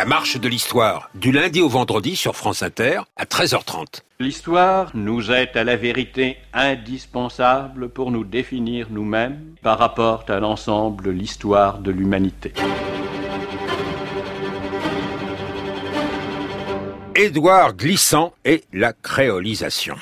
marche de l'histoire, du lundi au vendredi sur France Inter à 13h30. L'histoire nous aide à la vérité indispensable pour nous définir nous-mêmes par rapport à l'ensemble, l'histoire de l'humanité. Édouard Glissant et la créolisation.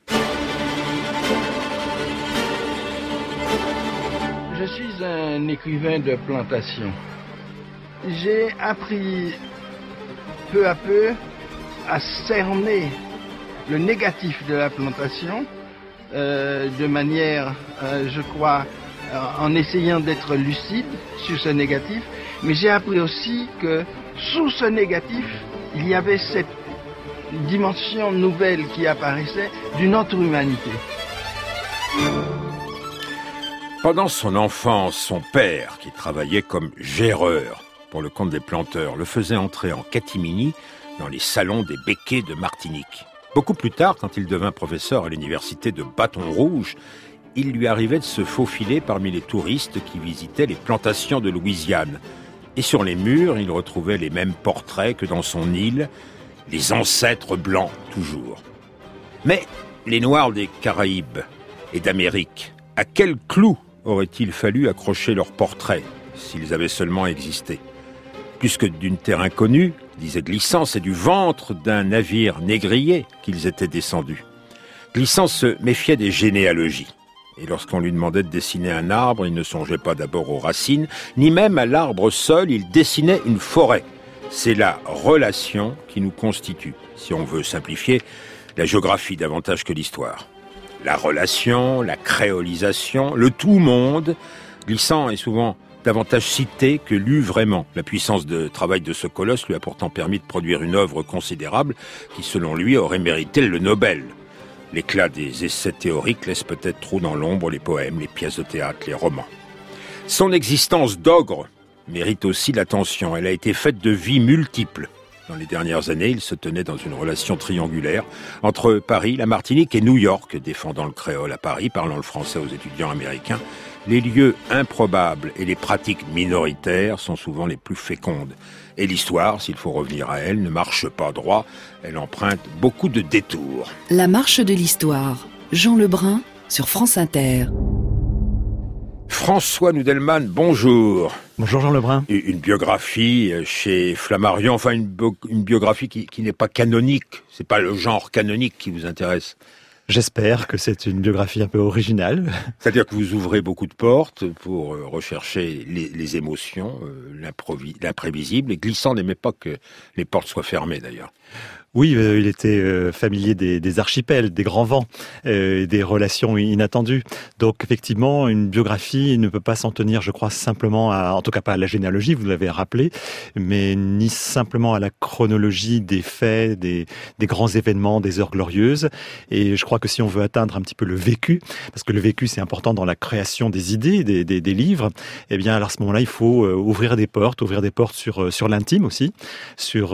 Je suis un écrivain de plantation. J'ai appris peu à peu à cerner le négatif de la plantation de manière, je crois, en essayant d'être lucide sur ce négatif, mais j'ai appris aussi que sous ce négatif, il y avait cette dimension nouvelle qui apparaissait d'une autre humanité. Pendant son enfance, son père, qui travaillait comme géreur pour le compte des planteurs, le faisait entrer en catimini dans les salons des béquets de Martinique. Beaucoup plus tard, quand il devint professeur à l'université de Bâton Rouge, il lui arrivait de se faufiler parmi les touristes qui visitaient les plantations de Louisiane. Et sur les murs, il retrouvait les mêmes portraits que dans son île, les ancêtres blancs toujours. Mais les Noirs des Caraïbes et d'Amérique, à quel clou aurait-il fallu accrocher leurs portraits s'ils avaient seulement existé ? Plus que d'une terre inconnue, disait Glissant, c'est du ventre d'un navire négrier qu'ils étaient descendus. Glissant se méfiait des généalogies. Et lorsqu'on lui demandait de dessiner un arbre, il ne songeait pas d'abord aux racines, ni même à l'arbre seul, il dessinait une forêt. C'est la relation qui nous constitue, si on veut simplifier, la géographie davantage que l'histoire. La relation, la créolisation, le tout-monde. Glissant est souvent davantage cité que lu vraiment. La puissance de travail de ce colosse lui a pourtant permis de produire une œuvre considérable qui, selon lui, aurait mérité le Nobel. L'éclat des essais théoriques laisse peut-être trop dans l'ombre les poèmes, les pièces de théâtre, les romans. Son existence d'ogre mérite aussi l'attention. Elle a été faite de vies multiples. Dans les dernières années, il se tenait dans une relation triangulaire entre Paris, la Martinique et New York, défendant le créole à Paris, parlant le français aux étudiants américains. Les lieux improbables et les pratiques minoritaires sont souvent les plus fécondes. Et l'histoire, s'il faut revenir à elle, ne marche pas droit. Elle emprunte beaucoup de détours. La marche de l'histoire. Jean Lebrun sur France Inter. François Nudelman, bonjour. Bonjour Jean Lebrun. Une biographie chez Flammarion, enfin une biographie qui n'est pas canonique. C'est pas le genre canonique qui vous intéresse. J'espère que c'est une biographie un peu originale. C'est-à-dire que vous ouvrez beaucoup de portes pour rechercher les émotions, l'imprévisible. Et Glissant n'aimait pas que les portes soient fermées d'ailleurs. Oui, il était familier des archipels, des grands vents, des relations inattendues. Donc effectivement, une biographie ne peut pas s'en tenir, je crois, simplement en tout cas pas à la généalogie, vous l'avez rappelé, mais ni simplement à la chronologie des faits, des grands événements, des heures glorieuses. Et je crois que si on veut atteindre un petit peu le vécu, parce que le vécu c'est important dans la création des idées, des livres, eh bien alors à ce moment-là, il faut ouvrir des portes sur l'intime aussi, sur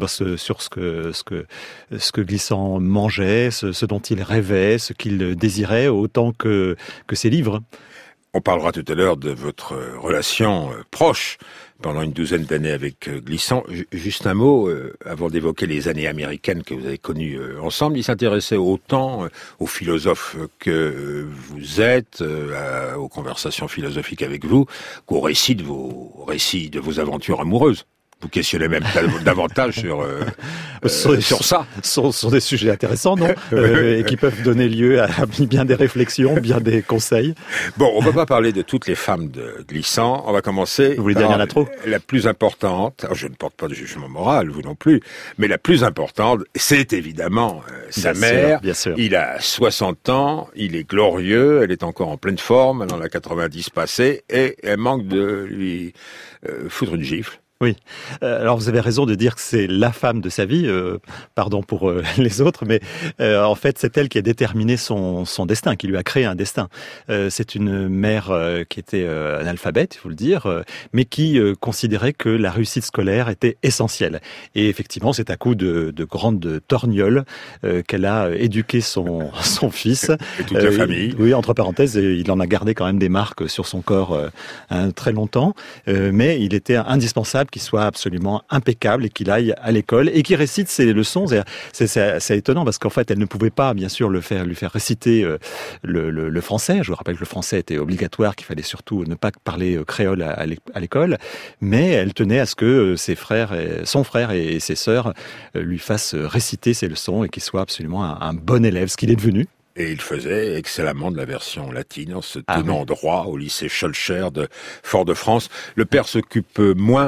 ce que Glissant mangeait, ce dont il rêvait, ce qu'il désirait, autant que ses livres. On parlera tout à l'heure de votre relation proche pendant une douzaine d'années avec Glissant. Juste un mot, avant d'évoquer les années américaines que vous avez connues ensemble, il s'intéressait autant aux philosophes que vous êtes, aux conversations philosophiques avec vous, qu'aux récits de vos aventures amoureuses. Vous questionnez même davantage sur ça. Ce sont des sujets intéressants, non et qui peuvent donner lieu à bien des réflexions, bien des conseils. Bon, on ne va pas parler de toutes les femmes de Glissant. On va commencer par la plus importante. Alors, je ne porte pas de jugement moral, vous non plus. Mais la plus importante, c'est évidemment sa mère. Bien sûr. Il a 60 ans, il est glorieux, elle est encore en pleine forme, elle en a 90 passés, et elle manque de lui foutre une gifle. Oui. Alors vous avez raison de dire que c'est la femme de sa vie, pardon pour les autres, mais en fait c'est elle qui a déterminé son destin, qui lui a créé un destin. C'est une mère qui était analphabète, il faut le dire, mais qui considérait que la réussite scolaire était essentielle. Et effectivement, c'est à coup de grandes torgnoles qu'elle a éduqué son fils. Et toute la famille. Oui, entre parenthèses, il en a gardé quand même des marques sur son corps très longtemps, mais il était indispensable indispensable qu'il soit absolument impeccable et qu'il aille à l'école et qu'il récite ses leçons. C'est étonnant parce qu'en fait, elle ne pouvait pas, bien sûr, lui faire réciter le français. Je vous rappelle que le français était obligatoire, qu'il fallait surtout ne pas parler créole à l'école, mais elle tenait à ce que son frère et ses sœurs lui fassent réciter ses leçons et qu'il soit absolument un bon élève, ce qu'il est devenu. Et il faisait excellemment de la version latine en se tenant droit au lycée Schœlcher de Fort-de-France. Le père s'occupe moins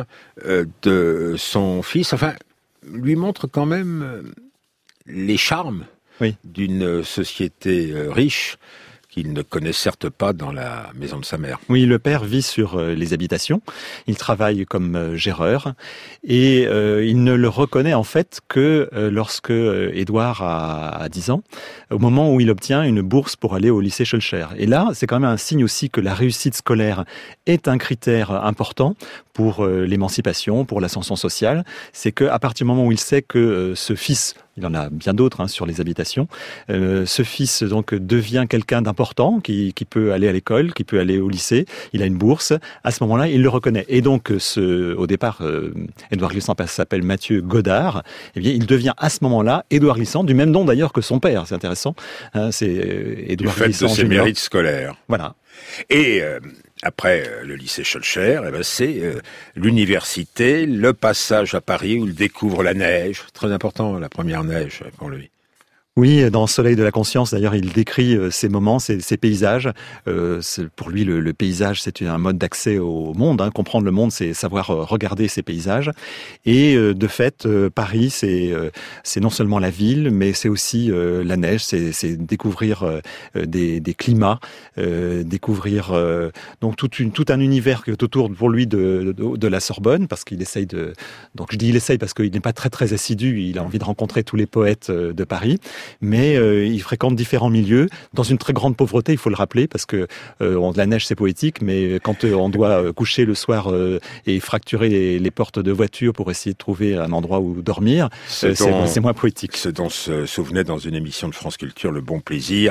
de son fils, enfin, lui montre quand même les charmes d'une société riche qu'il ne connaît certes pas dans la maison de sa mère. Oui, le père vit sur les habitations, il travaille comme géreur et il ne le reconnaît en fait que lorsque Édouard a 10 ans, au moment où il obtient une bourse pour aller au lycée Schœlcher. Et là, c'est quand même un signe aussi que la réussite scolaire est un critère important pour l'émancipation, pour l'ascension sociale. C'est qu'à partir du moment où il sait que ce fils, il en a bien d'autres sur les habitations, ce fils donc devient quelqu'un d'important, qui peut aller à l'école, qui peut aller au lycée, il a une bourse, à ce moment-là, il le reconnaît. Et donc, au départ, Édouard Glissant s'appelle Mathieu Godard, eh bien, il devient à ce moment-là Édouard Glissant, du même nom d'ailleurs que son père, c'est intéressant. C'est Édouard Glissant du fait de ses junior. mérites scolaires. Voilà. Et après le lycée Schœlcher, c'est l'université, le passage à Paris où il découvre la neige. Très important, la première neige pour lui. Oui, dans Soleil de la conscience, d'ailleurs, il décrit ces moments, ces paysages. Pour lui, le paysage, c'est un mode d'accès au monde. Comprendre le monde, c'est savoir regarder ces paysages. Et de fait, Paris, c'est non seulement la ville, mais c'est aussi la neige. C'est découvrir des climats, découvrir donc tout un univers qui est autour pour lui de la Sorbonne, parce qu'il essaye de. Donc je dis il essaye parce qu'il n'est pas très très assidu. Il a envie de rencontrer tous les poètes de Paris. Mais il fréquente différents milieux, dans une très grande pauvreté, il faut le rappeler, parce que la neige c'est poétique, mais quand on doit coucher le soir et fracturer les portes de voiture pour essayer de trouver un endroit où dormir, c'est moins poétique. Ce dont se souvenait dans une émission de France Culture, Le Bon Plaisir,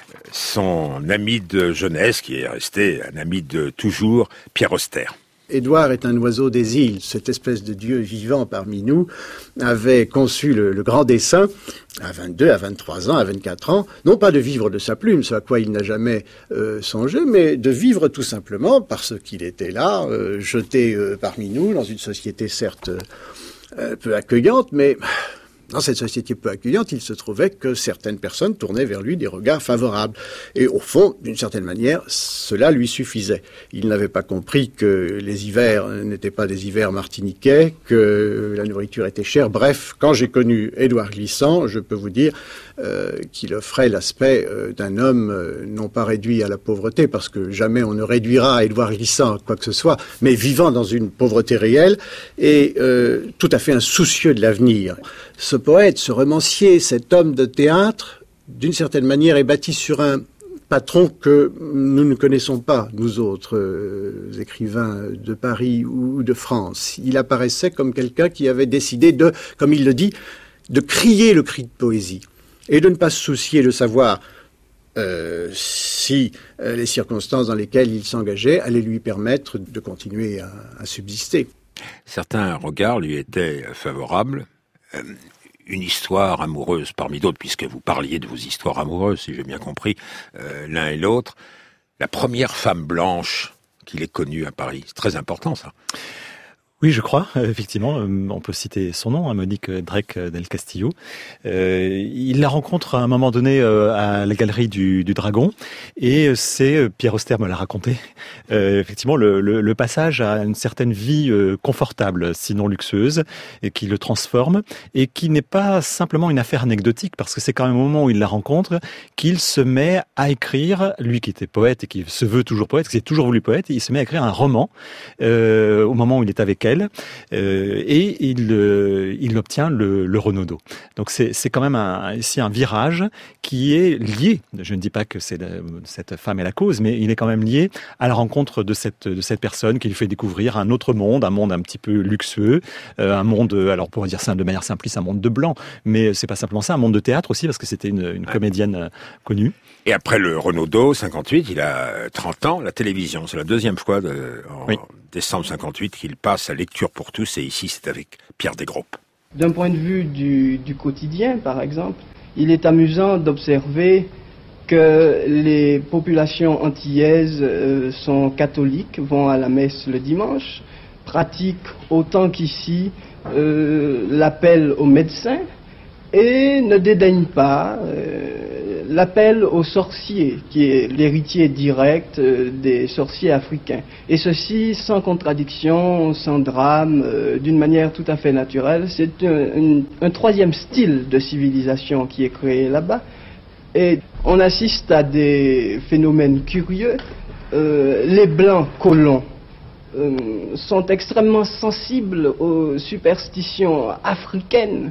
son ami de jeunesse, qui est resté un ami de toujours, Pierre Auster. Édouard est un oiseau des îles, cette espèce de dieu vivant parmi nous, avait conçu le grand dessein, à 22, à 23 ans, à 24 ans, non pas de vivre de sa plume, ce à quoi il n'a jamais songé, mais de vivre tout simplement parce qu'il était là, jeté parmi nous, dans une société certes peu accueillante, mais dans cette société peu accueillante, il se trouvait que certaines personnes tournaient vers lui des regards favorables. Et au fond, d'une certaine manière, cela lui suffisait. Il n'avait pas compris que les hivers n'étaient pas des hivers martiniquais, que la nourriture était chère. Bref, quand j'ai connu Édouard Glissant, je peux vous dire qu'il offrait l'aspect d'un homme non pas réduit à la pauvreté, parce que jamais on ne réduira Édouard Glissant quoi que ce soit, mais vivant dans une pauvreté réelle et tout à fait insoucieux de l'avenir. Ce poète, ce romancier, cet homme de théâtre, d'une certaine manière, est bâti sur un patron que nous ne connaissons pas, nous autres écrivains de Paris ou de France. Il apparaissait comme quelqu'un qui avait décidé de, comme il le dit, de crier le cri de poésie et de ne pas se soucier de savoir si les circonstances dans lesquelles il s'engageait allaient lui permettre de continuer à subsister. Certains regards lui étaient favorables. Une histoire amoureuse parmi d'autres, puisque vous parliez de vos histoires amoureuses, si j'ai bien compris, l'un et l'autre. La première femme blanche qu'il ait connue à Paris, c'est très important ça. Oui, je crois, effectivement, on peut citer son nom, Monique Drake del Castillo. Il la rencontre à un moment donné à la galerie du Dragon, et c'est, Pierre Auster me l'a raconté, effectivement le passage à une certaine vie confortable, sinon luxueuse, et qui le transforme, et qui n'est pas simplement une affaire anecdotique, parce que c'est quand même au moment où il la rencontre qu'il se met à écrire, lui qui était poète et qui se veut toujours poète, qui s'est toujours voulu poète, il se met à écrire un roman au moment où il est avec elle, et il obtient le Renaudot. Donc c'est quand même ici un virage qui est lié, je ne dis pas que cette femme est la cause, mais il est quand même lié à la rencontre de cette personne qui lui fait découvrir un autre monde, un monde un petit peu luxueux, un monde, alors pour dire ça de manière simpliste, un monde de blanc, mais c'est pas simplement ça, un monde de théâtre aussi, parce que c'était une comédienne connue. Et après le Renaudot, 58, il a 30 ans, la télévision. C'est la deuxième fois en décembre 58 qu'il passe à lecture pour tous, et ici c'est avec Pierre Desgroupes. D'un point de vue du quotidien, par exemple, il est amusant d'observer que les populations antillaises sont catholiques, vont à la messe le dimanche, pratiquent autant qu'ici l'appel aux médecins et ne dédaignent pas l'appel aux sorciers, qui est l'héritier direct des sorciers africains. Et ceci sans contradiction, sans drame, d'une manière tout à fait naturelle. C'est un troisième style de civilisation qui est créé là-bas. Et on assiste à des phénomènes curieux. Les Blancs colons sont extrêmement sensibles aux superstitions africaines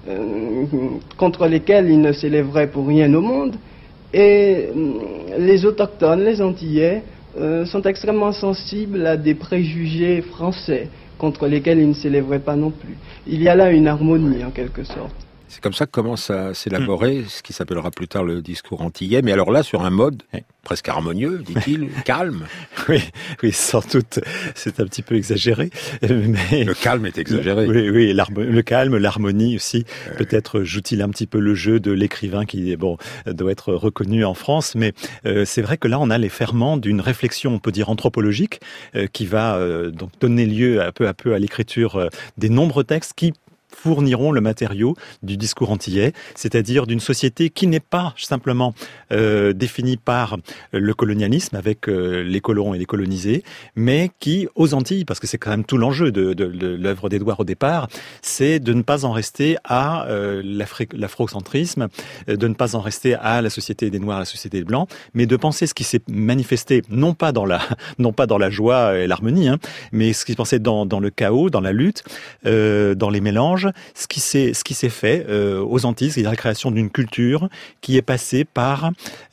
contre lesquelles ils ne s'élèveraient pour rien au monde. Et les autochtones, les Antillais, sont extrêmement sensibles à des préjugés français contre lesquels ils ne s'élèveraient pas non plus. Il y a là une harmonie en quelque sorte. C'est comme ça que commence à s'élaborer ce qui s'appellera plus tard le discours antillais, mais alors là, sur un mode presque harmonieux, dit-il, calme. Oui, sans doute, c'est un petit peu exagéré. Mais le calme est exagéré. Oui, le calme, l'harmonie aussi. Peut-être joue-t-il un petit peu le jeu de l'écrivain qui, doit être reconnu en France, mais c'est vrai que là, on a les ferments d'une réflexion, on peut dire anthropologique, qui va donc donner lieu peu à peu à l'écriture des nombreux textes qui fourniront le matériau du discours antillais, c'est-à-dire d'une société qui n'est pas simplement définie par le colonialisme avec les colons et les colonisés, mais qui, aux Antilles, parce que c'est quand même tout l'enjeu de l'œuvre d'Édouard au départ, c'est de ne pas en rester à l'afrocentrisme, de ne pas en rester à la société des Noirs, à la société des Blancs, mais de penser ce qui s'est manifesté, non pas dans la joie et l'harmonie, mais ce qui s'est passé dans le chaos, dans la lutte, dans les mélanges, ce qui s'est fait aux Antilles, c'est la création d'une culture qui est passée par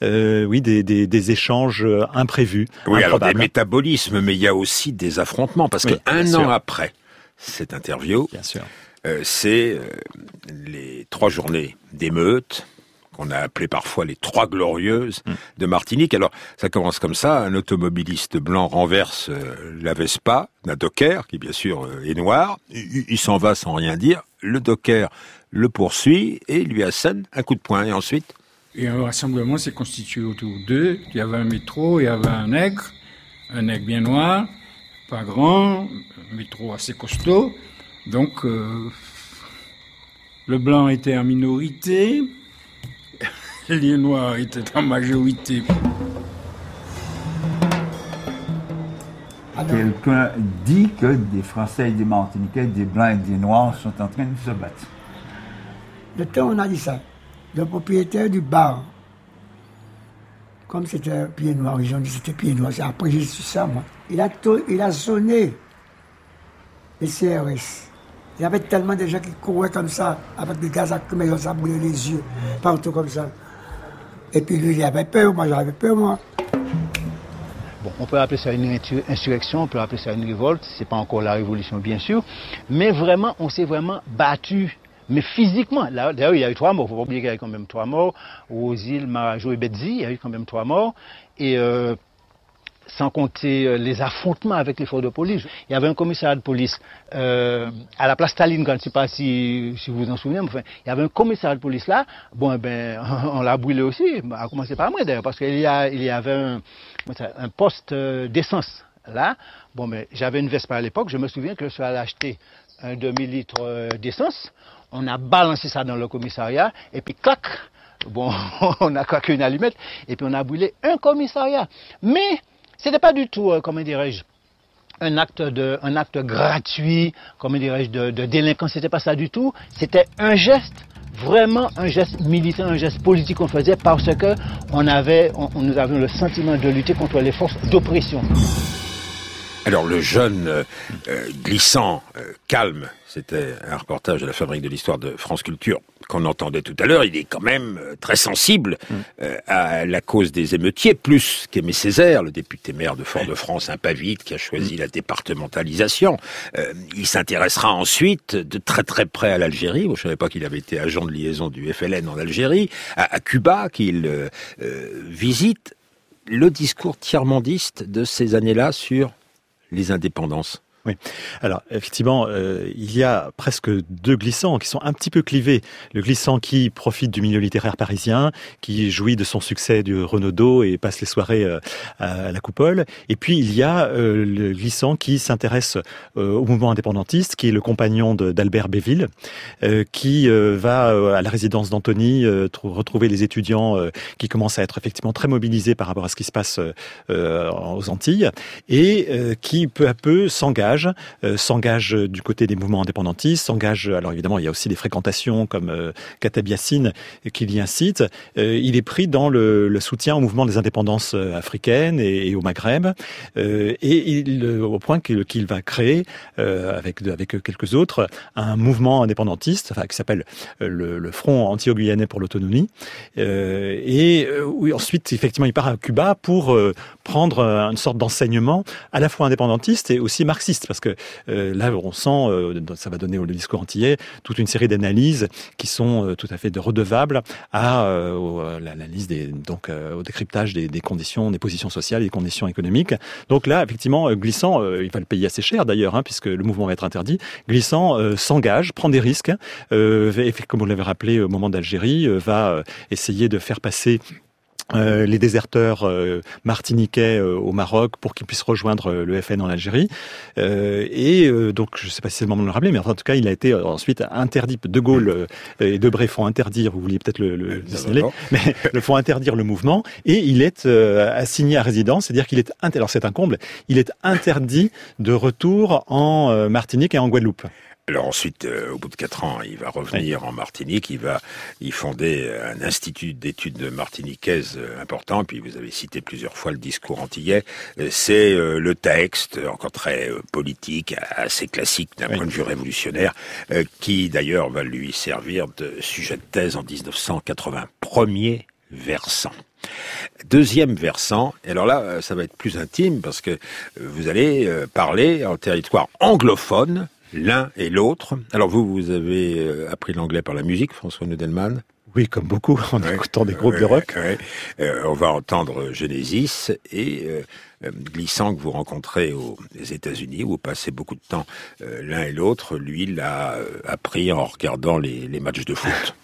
des échanges imprévus. Oui, alors des métabolismes, mais il y a aussi des affrontements, parce qu'un an après cette interview, bien sûr. C'est les 3 journées d'émeutes, qu'on a appelé parfois les 3 glorieuses de Martinique. Alors, ça commence comme ça. Un automobiliste blanc renverse la Vespa d'un docker, qui bien sûr est noir. Il s'en va sans rien dire. Le docker le poursuit et lui assène un coup de poing. Et ensuite? Et un rassemblement s'est constitué autour d'eux. Il y avait un métro, il y avait un nègre bien noir, pas grand, un métro assez costaud. Donc, le blanc était en minorité. Les Noirs étaient en majorité. Quelqu'un dit que des Français et des Martiniquais, des Blancs et des Noirs sont en train de se battre. Le temps on a dit ça, le propriétaire du bar, comme c'était Pied Noir, ils ont dit que c'était Pied Noir, après j'ai su ça moi, il a sonné les CRS. Il y avait tellement de gens qui couraient comme ça, avec des gaz à mais ça brûlait les yeux, partout comme ça. Et puis lui, il avait peur, moi j'avais peur, moi. Bon, on peut appeler ça une insurrection, on peut appeler ça une révolte, c'est pas encore la révolution bien sûr, mais vraiment, on s'est vraiment battu, mais physiquement. Là, d'ailleurs, il y a eu 3 morts, il faut pas oublier qu'il y a eu quand même 3 morts, aux îles Marajo et Betzi, il y a eu quand même 3 morts, et sans compter les affrontements avec les forces de police. Il y avait un commissariat de police à la place Stalingrad, je ne sais pas si vous vous en souvenez, mais enfin, il y avait un commissariat de police là, on l'a brûlé aussi, à commencer par moi d'ailleurs, parce qu'il y avait un poste d'essence là. J'avais une Vespa à l'époque, je me souviens que je suis allé acheter un demi-litre d'essence, on a balancé ça dans le commissariat, et puis clac, on a claqué une allumette, et puis on a brûlé un commissariat. Mais c'était pas du tout, un acte gratuit, de délinquance, c'était pas ça du tout. C'était un geste, vraiment un geste militant, un geste politique qu'on faisait parce que nous avions le sentiment de lutter contre les forces d'oppression. Alors le jeune glissant, calme, c'était un reportage de la Fabrique de l'Histoire de France Culture qu'on entendait tout à l'heure, il est quand même très sensible à la cause des émeutiers, plus qu'Aimé Césaire, le député maire de Fort-de-France, un pavide qui a choisi la départementalisation. Il s'intéressera ensuite de très très près à l'Algérie. Je ne savais pas qu'il avait été agent de liaison du FLN en Algérie, à Cuba qu'il visite. Le discours tiers-mondiste de ces années-là sur les indépendances. Oui. Alors, effectivement, il y a presque deux glissants qui sont un petit peu clivés. Le glissant qui profite du milieu littéraire parisien, qui jouit de son succès du Renaudot et passe les soirées à la Coupole. Et puis, il y a le glissant qui s'intéresse au mouvement indépendantiste, qui est le compagnon d'Albert Béville, qui va à la résidence d'Antony retrouver les étudiants qui commencent à être effectivement très mobilisés par rapport à ce qui se passe aux Antilles, et qui, peu à peu, s'engage du côté des mouvements indépendantistes, alors évidemment il y a aussi des fréquentations comme Khatab Yassine qui l'y incite, il est pris dans le soutien au mouvement des indépendances africaines et au Maghreb, au point qu'il va créer, avec quelques autres, un mouvement indépendantiste qui s'appelle le Front anti-guyanais pour l'autonomie, oui, ensuite effectivement il part à Cuba pour prendre une sorte d'enseignement à la fois indépendantiste et aussi marxiste, parce que là on sent, ça va donner au discours antillais toute une série d'analyses qui sont tout à fait redevables à l'analyse au décryptage des conditions, des positions sociales et des conditions économiques. Donc là effectivement Glissant, il va le payer assez cher d'ailleurs, puisque le mouvement va être interdit. Glissant s'engage, prend des risques, comme vous l'avez rappelé au moment d'Algérie, va essayer de faire passer les déserteurs martiniquais au Maroc pour qu'ils puissent rejoindre le FN en Algérie. Donc, je ne sais pas si c'est le moment de le rappeler, mais en tout cas, il a été ensuite interdit. De Gaulle et Debré font interdire, vous vouliez peut-être le signaler, mais le font interdire le mouvement, et il est assigné à résidence, c'est-à-dire qu'il est, alors c'est un comble, il est interdit de retour en Martinique et en Guadeloupe. Alors ensuite, au bout de 4 ans, il va revenir en Martinique, il va y fonder un institut d'études martiniquaises important, puis vous avez cité plusieurs fois le discours antillais, c'est le texte, encore très politique, assez classique d'un point de vue révolutionnaire, qui d'ailleurs va lui servir de sujet de thèse en 1980. Premier versant. Deuxième versant, et alors là, ça va être plus intime, parce que vous allez parler en territoire anglophone, l'un et l'autre. Alors vous avez appris l'anglais par la musique, François Nudelman? Oui, comme beaucoup, en écoutant des groupes de rock. On va entendre Genesis et Glissant que vous rencontrez aux États-Unis, où vous passez beaucoup de temps l'un et l'autre. Lui, l'a appris en regardant les matchs de foot.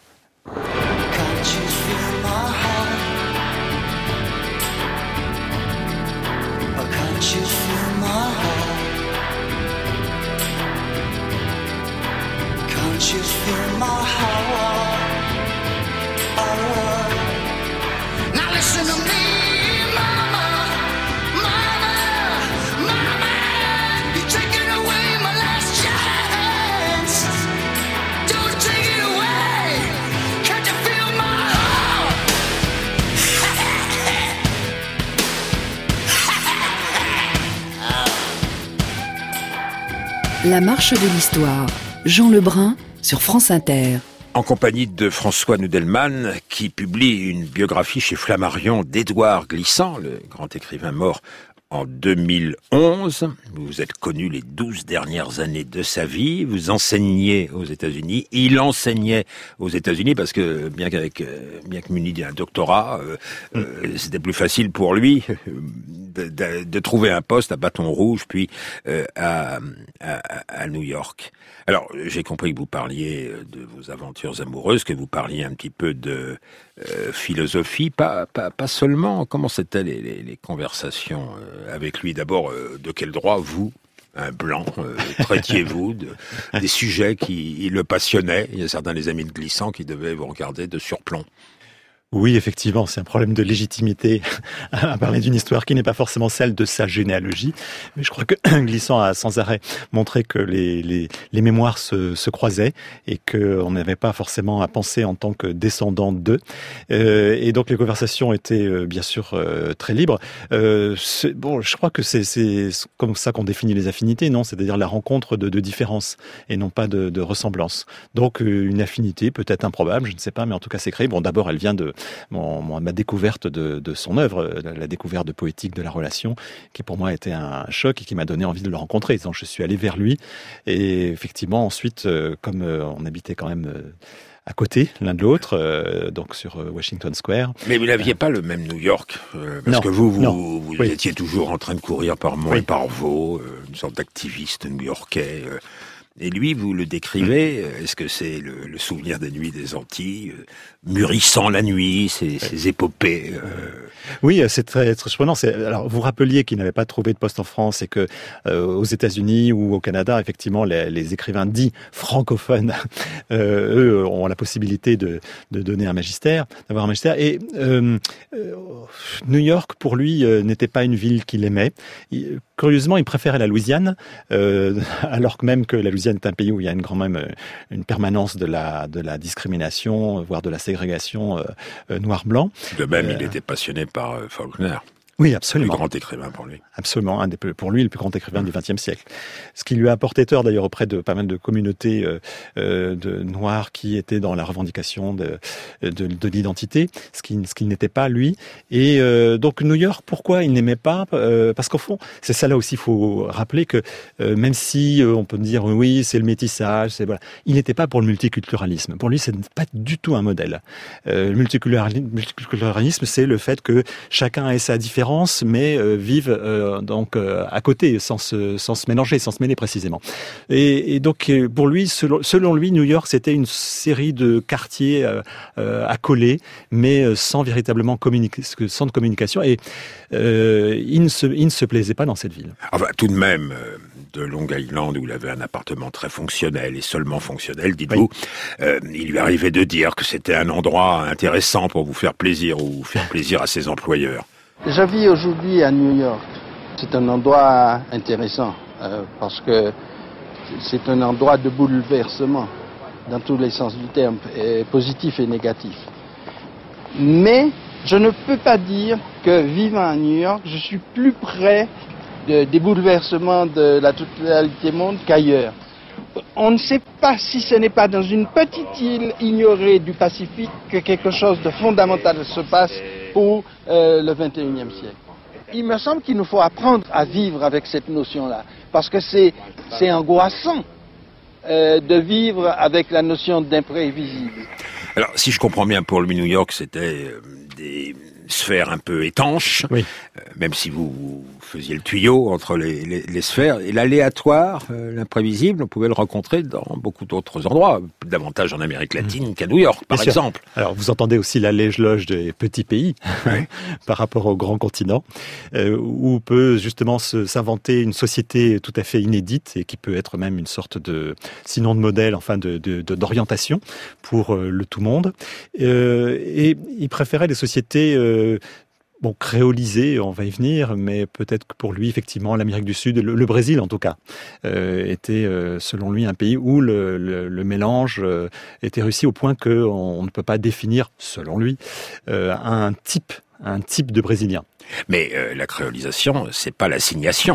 You feel my heart. Now listen to me, mama, mama, mama. You're taking away my last chance. Don't take it away. Can't you feel my heart? La marche de l'histoire. Jean Lebrun sur France Inter. En compagnie de François Nudelman, qui publie une biographie chez Flammarion d'Édouard Glissant, le grand écrivain mort en 2011. Vous êtes connu les 12 dernières années de sa vie. Vous enseignez aux États-Unis. Il enseignait aux États-Unis parce que bien que muni d'un doctorat, c'était plus facile pour lui de trouver un poste à Bâton Rouge, puis à New York. Alors, j'ai compris que vous parliez de vos aventures amoureuses, que vous parliez un petit peu de philosophie, pas seulement. Comment c'était les conversations avec lui? D'abord, de quel droit vous, un blanc, traitiez-vous des sujets qui le passionnaient? Il y a certains des amis de Glissant qui devaient vous regarder de surplomb. Oui, effectivement, c'est un problème de légitimité à parler d'une histoire qui n'est pas forcément celle de sa généalogie. Mais je crois que Glissant a sans arrêt montré que les mémoires se croisaient et qu'on n'avait pas forcément à penser en tant que descendant d'eux. Et donc les conversations étaient bien sûr très libres. Je crois que c'est comme ça qu'on définit les affinités, non? C'est-à-dire la rencontre de différences et non pas de ressemblances. Donc une affinité peut-être improbable, je ne sais pas, mais en tout cas c'est créé. Bon, d'abord elle vient de ma découverte de son œuvre, la découverte de poétique de la relation, qui pour moi a été un choc et qui m'a donné envie de le rencontrer. Donc je suis allé vers lui et effectivement ensuite, comme on habitait quand même à côté l'un de l'autre, donc sur Washington Square. Mais vous n'aviez pas le même New York, parce non, que vous oui. étiez toujours en train de courir par Mont et par Vaux, une sorte d'activiste new-yorkais. Et lui, vous le décrivez, est-ce que c'est le souvenir des nuits des Antilles, mûrissant la nuit, ces épopées Oui, c'est très surprenant. Alors, vous rappeliez qu'il n'avait pas trouvé de poste en France et que aux États-Unis ou au Canada, effectivement, les écrivains dits francophones, eux, ont la possibilité de donner un magistère, d'avoir un magistère. Et New York, pour lui, n'était pas une ville qu'il aimait. Curieusement, il préférait la Louisiane, alors que même que la Louisiane est un pays où il y a une permanence de la discrimination, voire de la ségrégation noir-blanc. De même, il était passionné par Faulkner. Oui, absolument. Le grand écrivain pour lui. Absolument, pour lui, le plus grand écrivain du XXe siècle. Ce qui lui a apporté tort d'ailleurs auprès de pas mal de communautés de noirs qui étaient dans la revendication de l'identité, ce qui n'était pas lui. Et donc New York, pourquoi il n'aimait pas parce qu'au fond, c'est ça là aussi, il faut rappeler que même si on peut dire oui, c'est le métissage, voilà, il n'était pas pour le multiculturalisme. Pour lui, c'est pas du tout un modèle. Le multiculturalisme, c'est le fait que chacun ait sa différence, mais vivent donc à côté, sans se mélanger, sans se mêler précisément. Et donc pour lui, selon lui, New York, c'était une série de quartiers accolés, mais sans véritablement sans de communication. Et il ne se plaisait pas dans cette ville. Enfin, tout de même, de Long Island, où il avait un appartement très fonctionnel et seulement fonctionnel, dites-vous, il lui arrivait de dire que c'était un endroit intéressant pour vous faire plaisir ou faire plaisir à ses employeurs. Je vis aujourd'hui à New York. C'est un endroit intéressant parce que c'est un endroit de bouleversement dans tous les sens du terme, positif et négatif. Mais je ne peux pas dire que vivant à New York, je suis plus près des bouleversements de la totalité monde qu'ailleurs. On ne sait pas si ce n'est pas dans une petite île ignorée du Pacifique que quelque chose de fondamental se passe pour le XXIe siècle. Il me semble qu'il nous faut apprendre à vivre avec cette notion-là, parce que c'est angoissant de vivre avec la notion d'imprévisible. Alors, si je comprends bien, pour lui, New York, c'était des sphères un peu étanches, oui. Même si vous faisiez le tuyau entre les sphères. Et l'aléatoire, l'imprévisible, on pouvait le rencontrer dans beaucoup d'autres endroits, davantage en Amérique latine qu'à New York, par exemple. Alors, vous entendez aussi l'allège-loge des petits pays oui. par rapport au grand continent, où peut justement s'inventer une société tout à fait inédite et qui peut être même une sorte sinon de modèle, enfin d'orientation pour le tout monde. Et il préférait des sociétés créolisé, on va y venir, mais peut-être que pour lui, effectivement, l'Amérique du Sud, le Brésil en tout cas, était, selon lui, un pays où le mélange était réussi au point qu'on ne peut pas définir, selon lui, un type de Brésilien. Mais la créolisation, c'est pas l'assignation.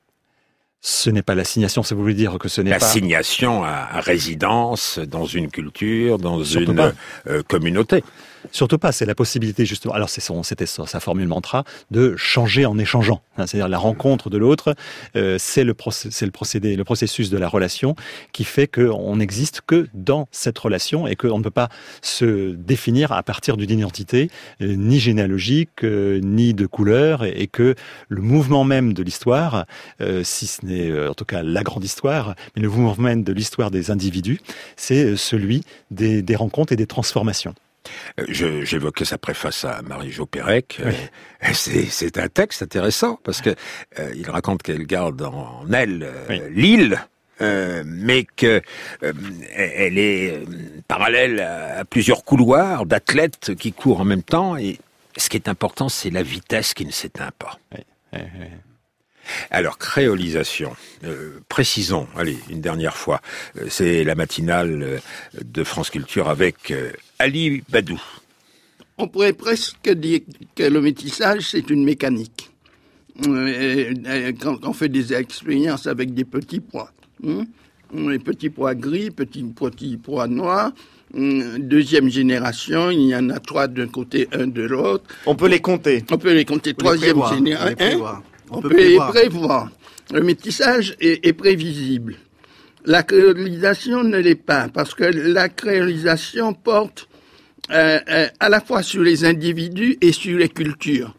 Ce n'est pas l'assignation, ça voulait dire que ce n'est pas... L'assignation à résidence dans une culture, dans une communauté. Surtout pas, c'est la possibilité justement, alors c'était sa formule mantra, de changer en échangeant. C'est-à-dire la rencontre de l'autre, c'est le processus de la relation qui fait qu'on n'existe que dans cette relation et qu'on ne peut pas se définir à partir d'une identité ni généalogique, ni de couleur, et que le mouvement même de l'histoire, si ce n'est en tout cas la grande histoire, mais le mouvement même de l'histoire des individus, c'est celui des rencontres et des transformations. J'évoquais sa préface à Marie-Jo Pérec. Oui. C'est un texte intéressant parce que il raconte qu'elle garde en elle l'île, mais que elle est parallèle à plusieurs couloirs d'athlètes qui courent en même temps. Et ce qui est important, c'est la vitesse qui ne s'éteint pas. Oui. Alors, créolisation, précisons, allez, une dernière fois, c'est la matinale de France Culture avec Ali Badou. On pourrait presque dire que le métissage, c'est une mécanique. Quand on fait des expériences avec des petits pois, les petits pois gris, petits pois noirs, deuxième génération, il y en a 3 d'un côté, 1 de l'autre. On peut les compter. Troisième génération. On peut les prévoir. Le métissage est prévisible. La créolisation ne l'est pas, parce que la créolisation porte à la fois sur les individus et sur les cultures.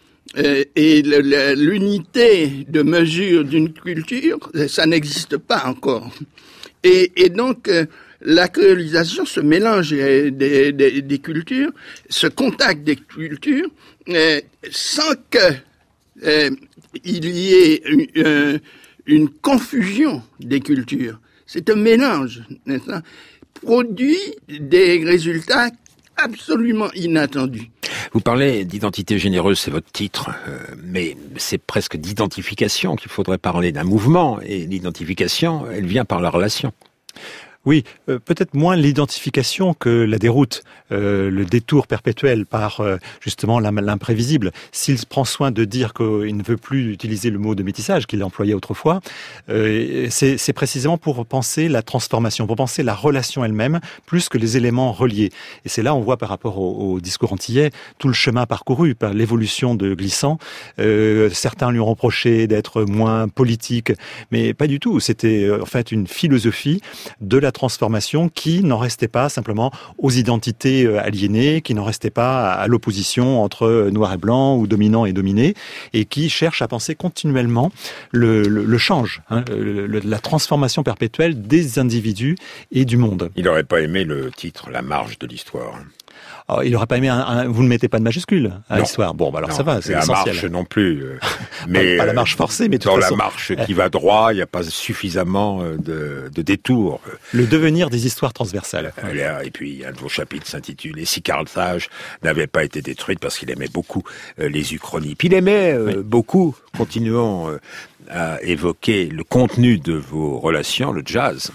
Et l'unité de mesure d'une culture, ça n'existe pas encore. Et donc, la créolisation, ce mélange des cultures, ce contact des cultures, sans que il y ait une confusion des cultures. C'est un mélange, n'est-ce pas, produit des résultats absolument inattendus. Vous parlez d'identité généreuse, c'est votre titre, mais c'est presque d'identification qu'il faudrait parler, d'un mouvement, et l'identification, elle vient par la relation. Oui, peut-être moins l'identification que la déroute, le détour perpétuel par justement l'imprévisible. S'il prend soin de dire qu'il ne veut plus utiliser le mot de métissage qu'il employait autrefois, c'est précisément pour penser la transformation, pour penser la relation elle-même, plus que les éléments reliés. Et c'est là, on voit par rapport au discours antillais, tout le chemin parcouru par l'évolution de Glissant. Certains lui ont reproché d'être moins politique, mais pas du tout. C'était en fait une philosophie de la transformation qui n'en restait pas simplement aux identités aliénées, qui n'en restait pas à l'opposition entre noir et blanc ou dominant et dominé, et qui cherche à penser continuellement le change, la transformation perpétuelle des individus et du monde. Il n'aurait pas aimé le titre « La marge de l'histoire ». Oh, il n'aurait pas aimé vous ne mettez pas de majuscule à l'histoire. Bon, bah alors non, ça va, c'est la essentiel. Marche non plus. Mais pas la marche forcée, mais de toute dans façon, la marche qui va droit, il n'y a pas suffisamment de détours. Le devenir des histoires transversales. Et puis un de vos chapitres s'intitule « Et si Carthage n'avait pas été détruite » parce qu'il aimait beaucoup les uchronies. Puis il aimait beaucoup, continuons à évoquer le contenu de vos relations, le jazz.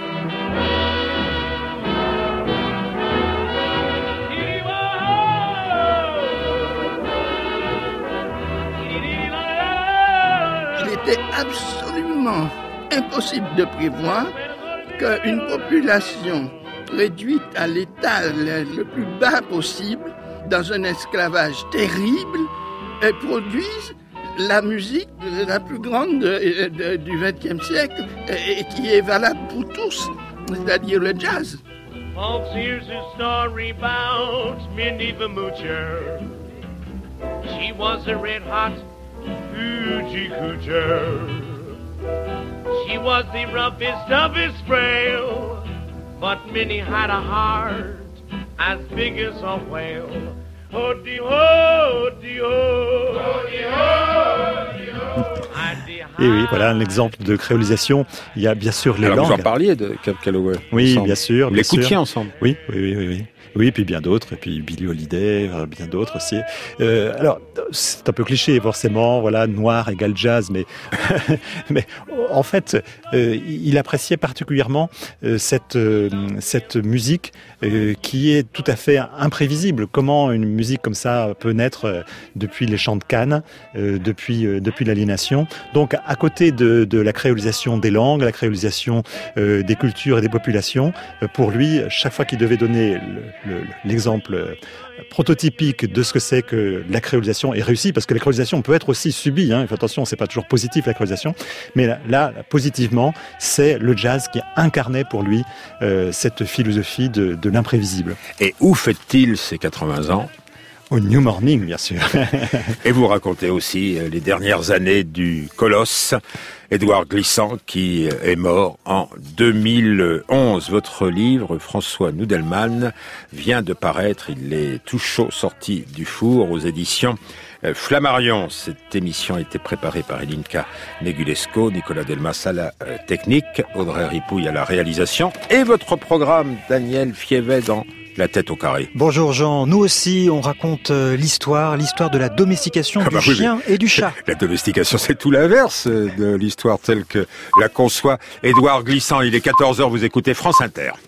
C'est absolument impossible de prévoir qu'une population réduite à l'état le plus bas possible, dans un esclavage terrible, produise la musique la plus grande du XXe siècle et qui est valable pour tous, c'est-à-dire le jazz. Folks, here's a story about Minnie the Moocher. She was a red-hot Hoochie Coocher. She was the roughest, toughest frail, but Minnie had a heart as big as a whale. Ho-dee-ho, dee-ho, ho-dee-ho, dee-ho. Et oui, voilà un exemple de créolisation. Il y a bien sûr les langues. Vous en parliez de Cab Calloway. Oui, ensemble. bien sûr. Les l'écoutiez ensemble. Oui. Oui, puis bien d'autres, et puis Billie Holiday, bien d'autres aussi. Alors, c'est un peu cliché, forcément, voilà, noir égale jazz, mais en fait, il appréciait particulièrement cette musique qui est tout à fait imprévisible. Comment une musique comme ça peut naître depuis les chants de Cannes, depuis l'aliénation. Donc, à côté de la créolisation des langues, la créolisation des cultures et des populations, pour lui, chaque fois qu'il devait donner l'exemple prototypique de ce que c'est que la créolisation est réussie, parce que la créolisation peut être aussi subie, hein. Attention, c'est pas toujours positif la créolisation, mais là positivement, c'est le jazz qui incarnait pour lui cette philosophie de l'imprévisible. Et où fête-t-il ses 80 ans ? Au New Morning, bien sûr. Et vous racontez aussi les dernières années du colosse, Édouard Glissant, qui est mort en 2011. Votre livre, François Nudelman, vient de paraître. Il est tout chaud, sorti du four aux éditions Flammarion. Cette émission a été préparée par Elinka Negulesco, Nicolas Delmas à la technique, Audrey Ripouille à la réalisation. Et votre programme, Daniel Fievet, dans La tête au carré. Bonjour Jean, nous aussi on raconte l'histoire de la domestication du chien et du chat. La domestication, c'est tout l'inverse de l'histoire telle que la conçoit Édouard Glissant. Il est 14h, vous écoutez France Inter.